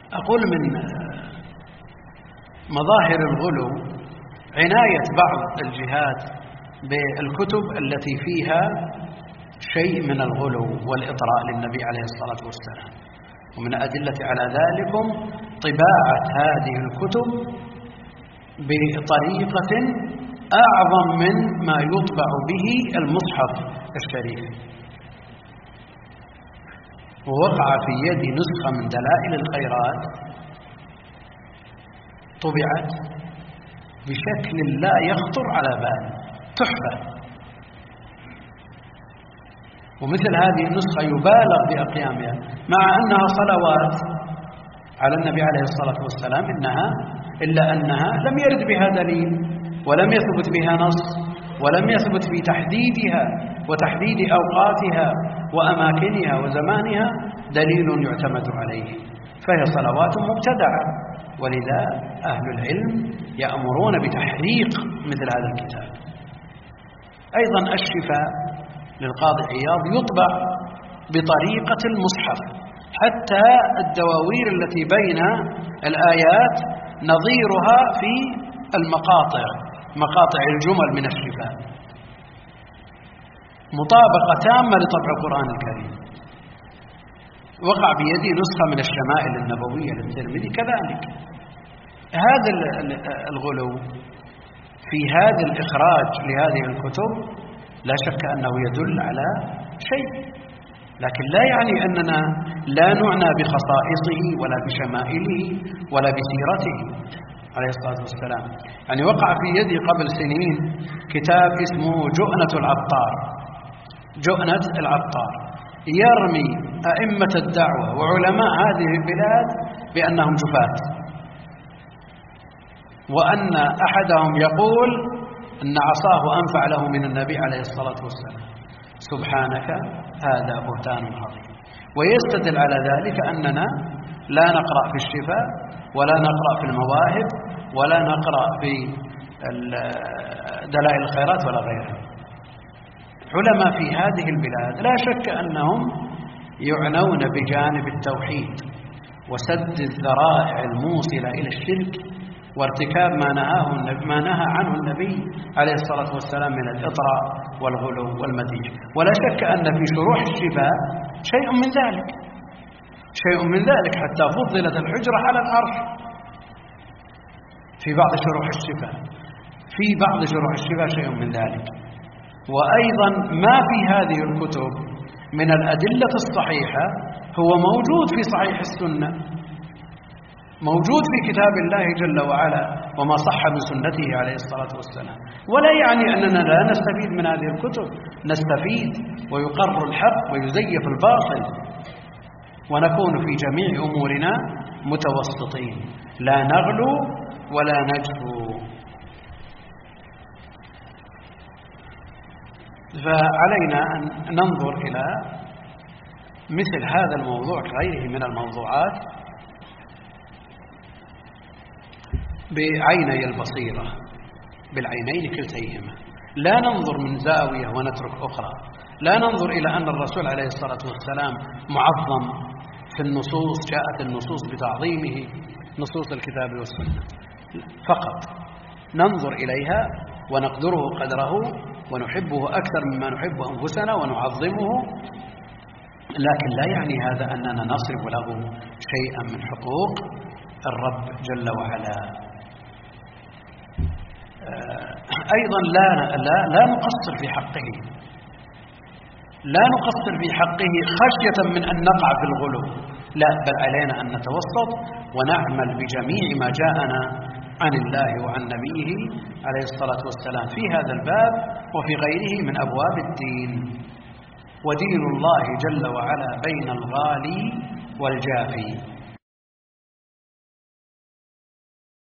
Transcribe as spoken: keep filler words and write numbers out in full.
أقول من مظاهر الغلو عناية بعض الجهات بالكتب التي فيها شيء من الغلو والإطراء للنبي عليه الصلاة والسلام، ومن أدلة على ذلك طباعة هذه الكتب بطريقة أعظم من ما يطبع به المصحف الشريف. ووقع في يدي نسخة من دلائل الخيرات طبعت بشكل لا يخطر على بال، تحفة. ومثل هذه النسخة يبالغ بأقيامها مع أنها صلوات على النبي عليه الصلاة والسلام، إنها إلا أنها لم يرد بها دليل ولم يثبت بها نص ولم يثبت في تحديدها وتحديد أوقاتها وأماكنها وزمانها دليل يعتمد عليه، فهي صلوات مبتدعة. ولذا أهل العلم يأمرون بتحريق مثل هذا الكتاب. أيضا الشفاء للقاضي عياض يطبع بطريقة المصحف، حتى الدواوير التي بين الآيات نظيرها في المقاطع، مقاطع الجمل من الشفاء، مطابقة تامة لطبع القرآن الكريم. وقع بيدي نسخة من الشمائل النبوية للترمذي كذلك. هذا الغلو في هذا الإخراج لهذه الكتب لا شك أنه يدل على شيء، لكن لا يعني أننا لا نعنى بخصائصه ولا بشمائله ولا بسيرته عليه الصلاة والسلام. يعني وقع في يدي قبل سنين كتاب اسمه جؤنة العطار، جؤنة العطار يرمي أئمة الدعوة وعلماء هذه البلاد بأنهم جفاة، وأن أحدهم يقول أن عصاه أنفع له من النبي عليه الصلاة والسلام. سبحانك، هذا بهتان عظيم. ويستدل على ذلك أننا لا نقرأ في الشفاء ولا نقرأ في المواهب ولا نقرأ في دلائل الخيرات ولا غيرها. علماء في هذه البلاد لا شك أنهم يعنون بجانب التوحيد وسد الذرائع الموصلة إلى الشرك وارتكاب ما نهاه ما نهى عنه النبي عليه الصلاة والسلام من الإطراء والغلو والمديح. ولا شك أن في شروح الشفاء شيء من ذلك، شيء من ذلك حتى فضلت الحجرة على العرش في بعض شروح الشفاء، في بعض شروح الشفاء شيء من ذلك. وأيضا ما في هذه الكتب من الأدلة الصحيحة هو موجود في صحيح السنة، موجود في كتاب الله جل وعلا وما صح من سنته عليه الصلاة والسلام. ولا يعني أننا لا نستفيد من هذه الكتب، نستفيد ويقر الحق ويزيف الباطل، ونكون في جميع أمورنا متوسطين، لا نغلو ولا نجفو. فعلينا أن ننظر إلى مثل هذا الموضوع كغيره من الموضوعات بعيني البصيرة، بالعينين كلتيهما، لا ننظر من زاوية ونترك أخرى. لا ننظر إلى أن الرسول عليه الصلاة والسلام معظم في النصوص، جاءت النصوص بتعظيمه، نصوص الكتاب والسنة فقط، ننظر إليها ونقدره قدره ونحبه أكثر مما نحب أنفسنا ونعظمه، لكن لا يعني هذا أننا نصرف له شيئا من حقوق الرب جل وعلا. أيضا لا, لا, لا نقصر في حقه، لا نقصر في حقه خشية من أن نقع في الغلو، لا، بل علينا أن نتوسط ونعمل بجميع ما جاءنا عن الله وعن نبيه عليه الصلاة والسلام في هذا الباب وفي غيره من أبواب الدين. ودين الله جل وعلا بين الغالي والجافي.